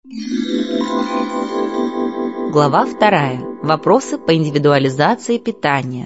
Глава 2. Вопросы по индивидуализации питания.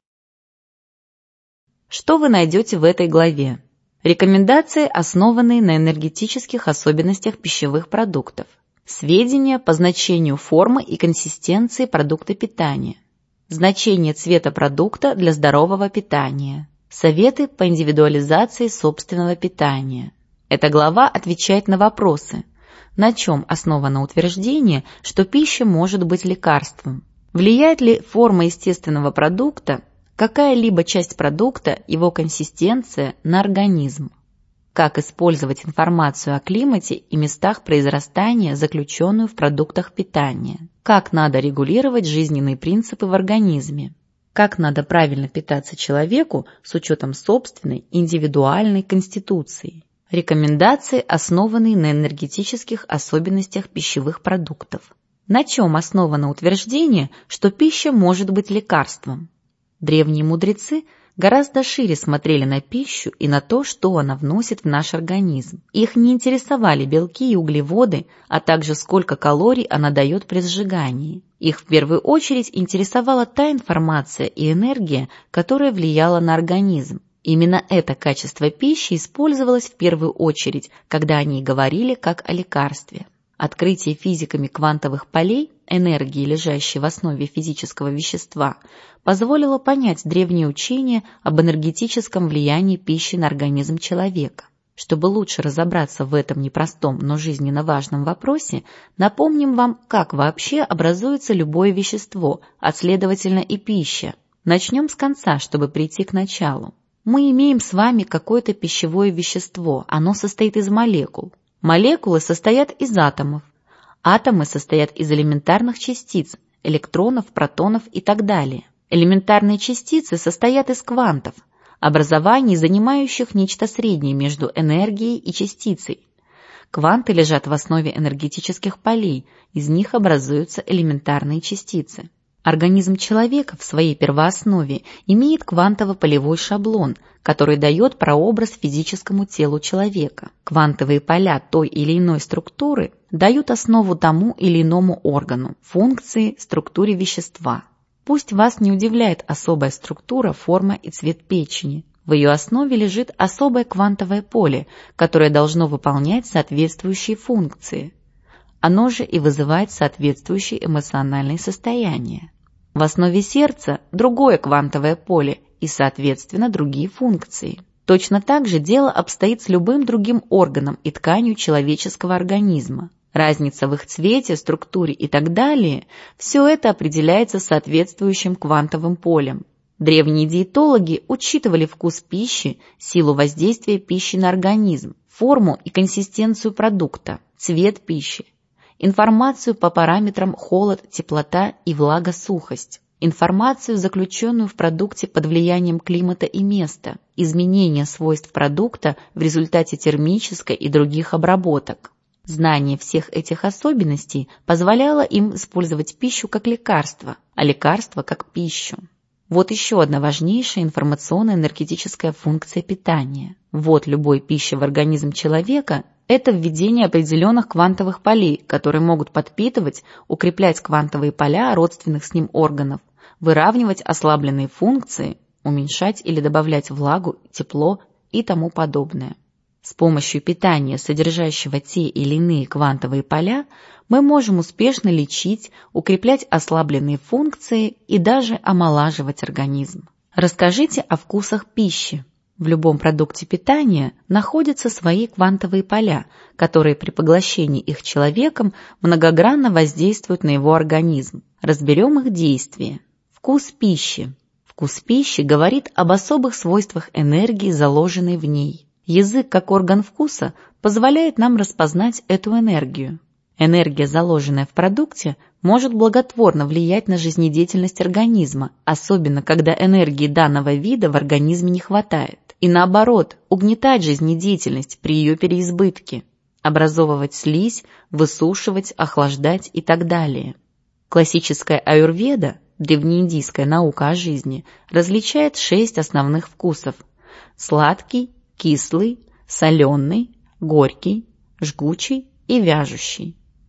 Что вы найдете в этой главе? Рекомендации, основанные на энергетических особенностях пищевых продуктов. Сведения по значению формы и консистенции продукта питания. Значение цвета продукта для здорового питания. Советы по индивидуализации собственного питания. Эта глава отвечает на вопросы: на чем основано утверждение, что пища может быть лекарством? Влияет ли форма естественного продукта, какая-либо часть продукта, его консистенция на организм? Как использовать информацию о климате и местах произрастания, заключенную в продуктах питания? Как надо регулировать жизненные принципы в организме? Как надо правильно питаться человеку с учетом собственной индивидуальной конституции? Рекомендации, основанные на энергетических особенностях пищевых продуктов. На чем основано утверждение, что пища может быть лекарством? Древние мудрецы гораздо шире смотрели на пищу и на то, что она вносит в наш организм. Их не интересовали белки и углеводы, а также сколько калорий она дает при сжигании. Их в первую очередь интересовала та информация и энергия, которая влияла на организм. Именно это качество пищи использовалось в первую очередь, когда о ней говорили как о лекарстве. Открытие физиками квантовых полей, энергии, лежащей в основе физического вещества, позволило понять древние учения об энергетическом влиянии пищи на организм человека. Чтобы лучше разобраться в этом непростом, но жизненно важном вопросе, напомним вам, как вообще образуется любое вещество, а следовательно и пища. Начнем с конца, чтобы прийти к началу. Мы имеем с вами какое-то пищевое вещество, оно состоит из молекул. Молекулы состоят из атомов. Атомы состоят из элементарных частиц, электронов, протонов и так далее. Элементарные частицы состоят из квантов, образований, занимающих нечто среднее между энергией и частицей. Кванты лежат в основе энергетических полей, из них образуются элементарные частицы. Организм человека в своей первооснове имеет квантово-полевой шаблон, который дает прообраз физическому телу человека. Квантовые поля той или иной структуры дают основу тому или иному органу, функции, структуре вещества. Пусть вас не удивляет особая структура, форма и цвет печени. В ее основе лежит особое квантовое поле, которое должно выполнять соответствующие функции. Оно же и вызывает соответствующие эмоциональные состояния. В основе сердца другое квантовое поле и, соответственно, другие функции. Точно так же дело обстоит с любым другим органом и тканью человеческого организма. Разница в их цвете, структуре и так далее – все это определяется соответствующим квантовым полем. Древние диетологи учитывали вкус пищи, силу воздействия пищи на организм, форму и консистенцию продукта, цвет пищи, информацию по параметрам холод, теплота и влага-сухость, информацию, заключенную в продукте под влиянием климата и места, изменения свойств продукта в результате термической и других обработок. Знание всех этих особенностей позволяло им использовать пищу как лекарство, а лекарство как пищу. Вот еще одна важнейшая информационно-энергетическая функция питания. Ввод любой пищи в организм человека – это введение определенных квантовых полей, которые могут подпитывать, укреплять квантовые поля родственных с ним органов, выравнивать ослабленные функции, уменьшать или добавлять влагу, тепло и тому подобное. С помощью питания, содержащего те или иные квантовые поля, мы можем успешно лечить, укреплять ослабленные функции и даже омолаживать организм. Расскажите о вкусах пищи. В любом продукте питания находятся свои квантовые поля, которые при поглощении их человеком многогранно воздействуют на его организм. Разберем их действие. Вкус пищи. Вкус пищи говорит об особых свойствах энергии, заложенной в ней. Язык, как орган вкуса, позволяет нам распознать эту энергию. Энергия, заложенная в продукте, может благотворно влиять на жизнедеятельность организма, особенно когда энергии данного вида в организме не хватает. И наоборот, угнетать жизнедеятельность при ее переизбытке, образовывать слизь, высушивать, охлаждать и так далее. Классическая аюрведа, древнеиндийская наука о жизни, различает 6 основных вкусов: сладкий, кислый, соленый, горький, жгучий и вяжущий.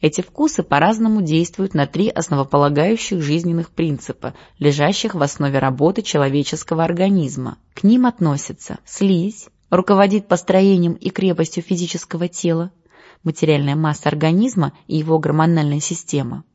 Эти вкусы по-разному действуют на 3 основополагающих жизненных принципа, лежащих в основе работы человеческого организма. К ним относятся слизь, руководит построением и крепостью физического тела, материальная масса организма и его гормональная система.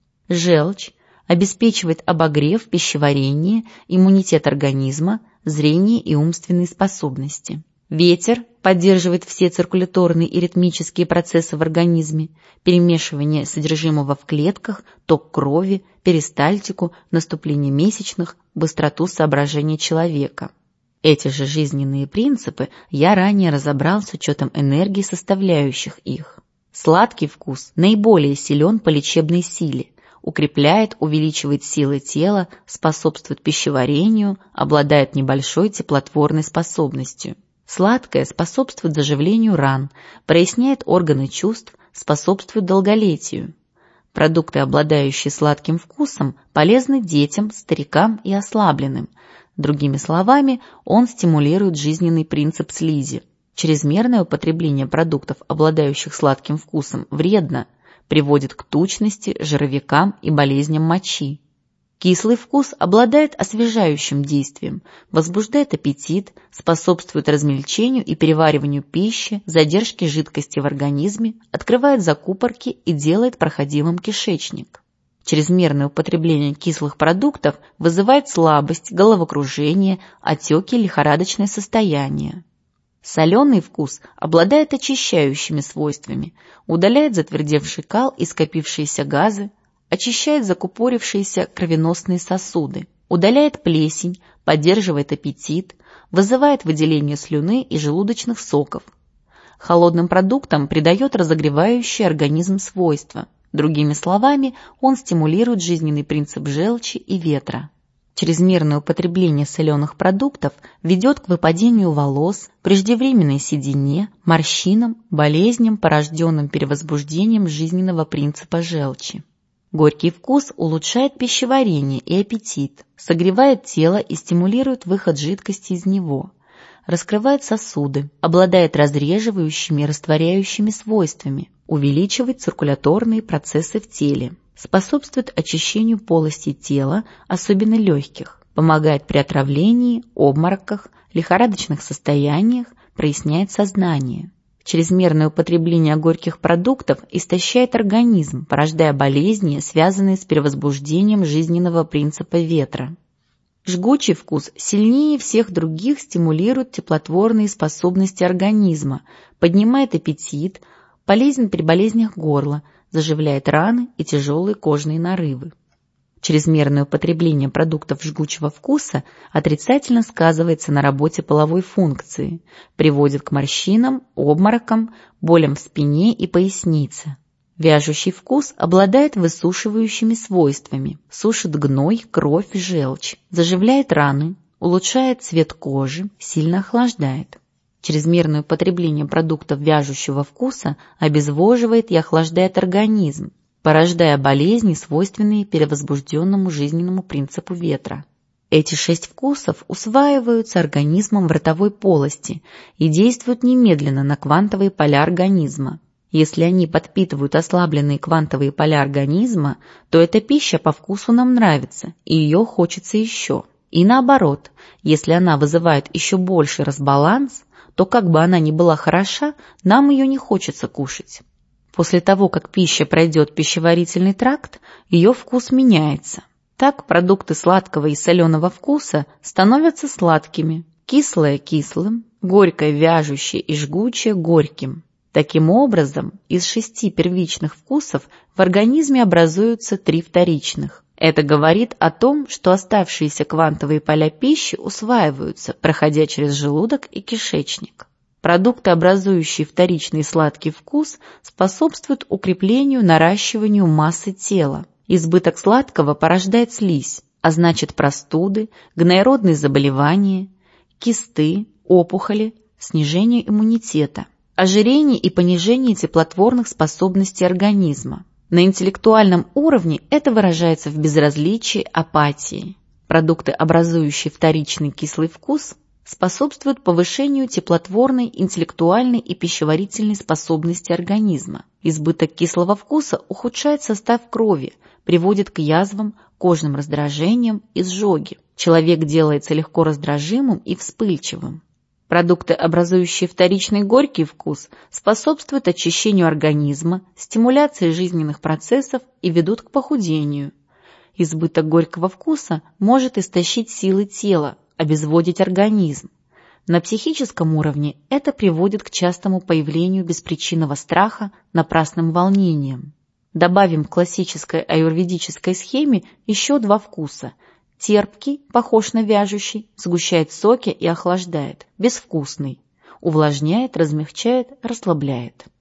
Желчь обеспечивает обогрев, пищеварение, иммунитет организма, зрение и умственные способности. Ветер поддерживает все циркуляторные и ритмические процессы в организме, перемешивание содержимого в клетках, ток крови, перистальтику, наступление месячных, быстроту соображения человека. Эти же жизненные принципы я ранее разобрал с учетом энергии составляющих их. Сладкий вкус наиболее силен по лечебной силе, укрепляет, увеличивает силы тела, способствует пищеварению, обладает небольшой теплотворной способностью. Сладкое способствует заживлению ран, проясняет органы чувств, способствует долголетию. Продукты, обладающие сладким вкусом, полезны детям, старикам и ослабленным. Другими словами, он стимулирует жизненный принцип слизи. Чрезмерное употребление продуктов, обладающих сладким вкусом, вредно, приводит к тучности, жировикам и болезням мочи. Кислый вкус обладает освежающим действием, возбуждает аппетит, способствует размельчению и перевариванию пищи, задержке жидкости в организме, открывает закупорки и делает проходимым кишечник. Чрезмерное употребление кислых продуктов вызывает слабость, головокружение, отеки, лихорадочное состояние. Соленый вкус обладает очищающими свойствами, удаляет затвердевший кал и скопившиеся газы, очищает закупорившиеся кровеносные сосуды, удаляет плесень, поддерживает аппетит, вызывает выделение слюны и желудочных соков. Холодным продуктам придает разогревающий организм свойства. Другими словами, он стимулирует жизненный принцип желчи и ветра. Чрезмерное употребление соленых продуктов ведет к выпадению волос, преждевременной седине, морщинам, болезням, порожденным перевозбуждением жизненного принципа желчи. Горький вкус улучшает пищеварение и аппетит, согревает тело и стимулирует выход жидкости из него, раскрывает сосуды, обладает разреживающими и растворяющими свойствами, увеличивает циркуляторные процессы в теле, способствует очищению полостей тела, особенно легких, помогает при отравлении, обмороках, лихорадочных состояниях, проясняет сознание. Чрезмерное употребление горьких продуктов истощает организм, порождая болезни, связанные с перевозбуждением жизненного принципа ветра. Жгучий вкус сильнее всех других стимулирует теплотворные способности организма, поднимает аппетит, полезен при болезнях горла, заживляет раны и тяжелые кожные нарывы. Чрезмерное употребление продуктов жгучего вкуса отрицательно сказывается на работе половой функции, приводит к морщинам, обморокам, болям в спине и пояснице. Вяжущий вкус обладает высушивающими свойствами, сушит гной, кровь, желчь, заживляет раны, улучшает цвет кожи, сильно охлаждает. Чрезмерное употребление продуктов вяжущего вкуса обезвоживает и охлаждает организм, порождая болезни, свойственные перевозбужденному жизненному принципу ветра. Эти 6 вкусов усваиваются организмом в ротовой полости и действуют немедленно на квантовые поля организма. Если они подпитывают ослабленные квантовые поля организма, то эта пища по вкусу нам нравится, и ее хочется еще. И наоборот, если она вызывает еще больший разбаланс, то как бы она ни была хороша, нам ее не хочется кушать. После того, как пища пройдет пищеварительный тракт, ее вкус меняется. Так продукты сладкого и соленого вкуса становятся сладкими, кислое – кислым, горькое, вяжущее и жгучее – горьким. Таким образом, из 6 первичных вкусов в организме образуются 3 вторичных. Это говорит о том, что оставшиеся квантовые поля пищи усваиваются, проходя через желудок и кишечник. Продукты, образующие вторичный сладкий вкус, способствуют укреплению, наращиванию массы тела. Избыток сладкого порождает слизь, а значит простуды, гноеродные заболевания, кисты, опухоли, снижение иммунитета, ожирение и понижение теплотворных способностей организма. На интеллектуальном уровне это выражается в безразличии, апатии. Продукты, образующие вторичный кислый вкус, способствует повышению теплотворной, интеллектуальной и пищеварительной способности организма. Избыток кислого вкуса ухудшает состав крови, приводит к язвам, кожным раздражениям, изжоге. Человек делается легко раздражимым и вспыльчивым. Продукты, образующие вторичный горький вкус, способствуют очищению организма, стимуляции жизненных процессов и ведут к похудению. Избыток горького вкуса может истощить силы тела, обезводить организм. На психическом уровне это приводит к частому появлению беспричинного страха, напрасным волнениям. Добавим к классической аюрведической схеме еще 2 вкуса. Терпкий, похож на вяжущий, сгущает соки и охлаждает. Безвкусный, увлажняет, размягчает, расслабляет.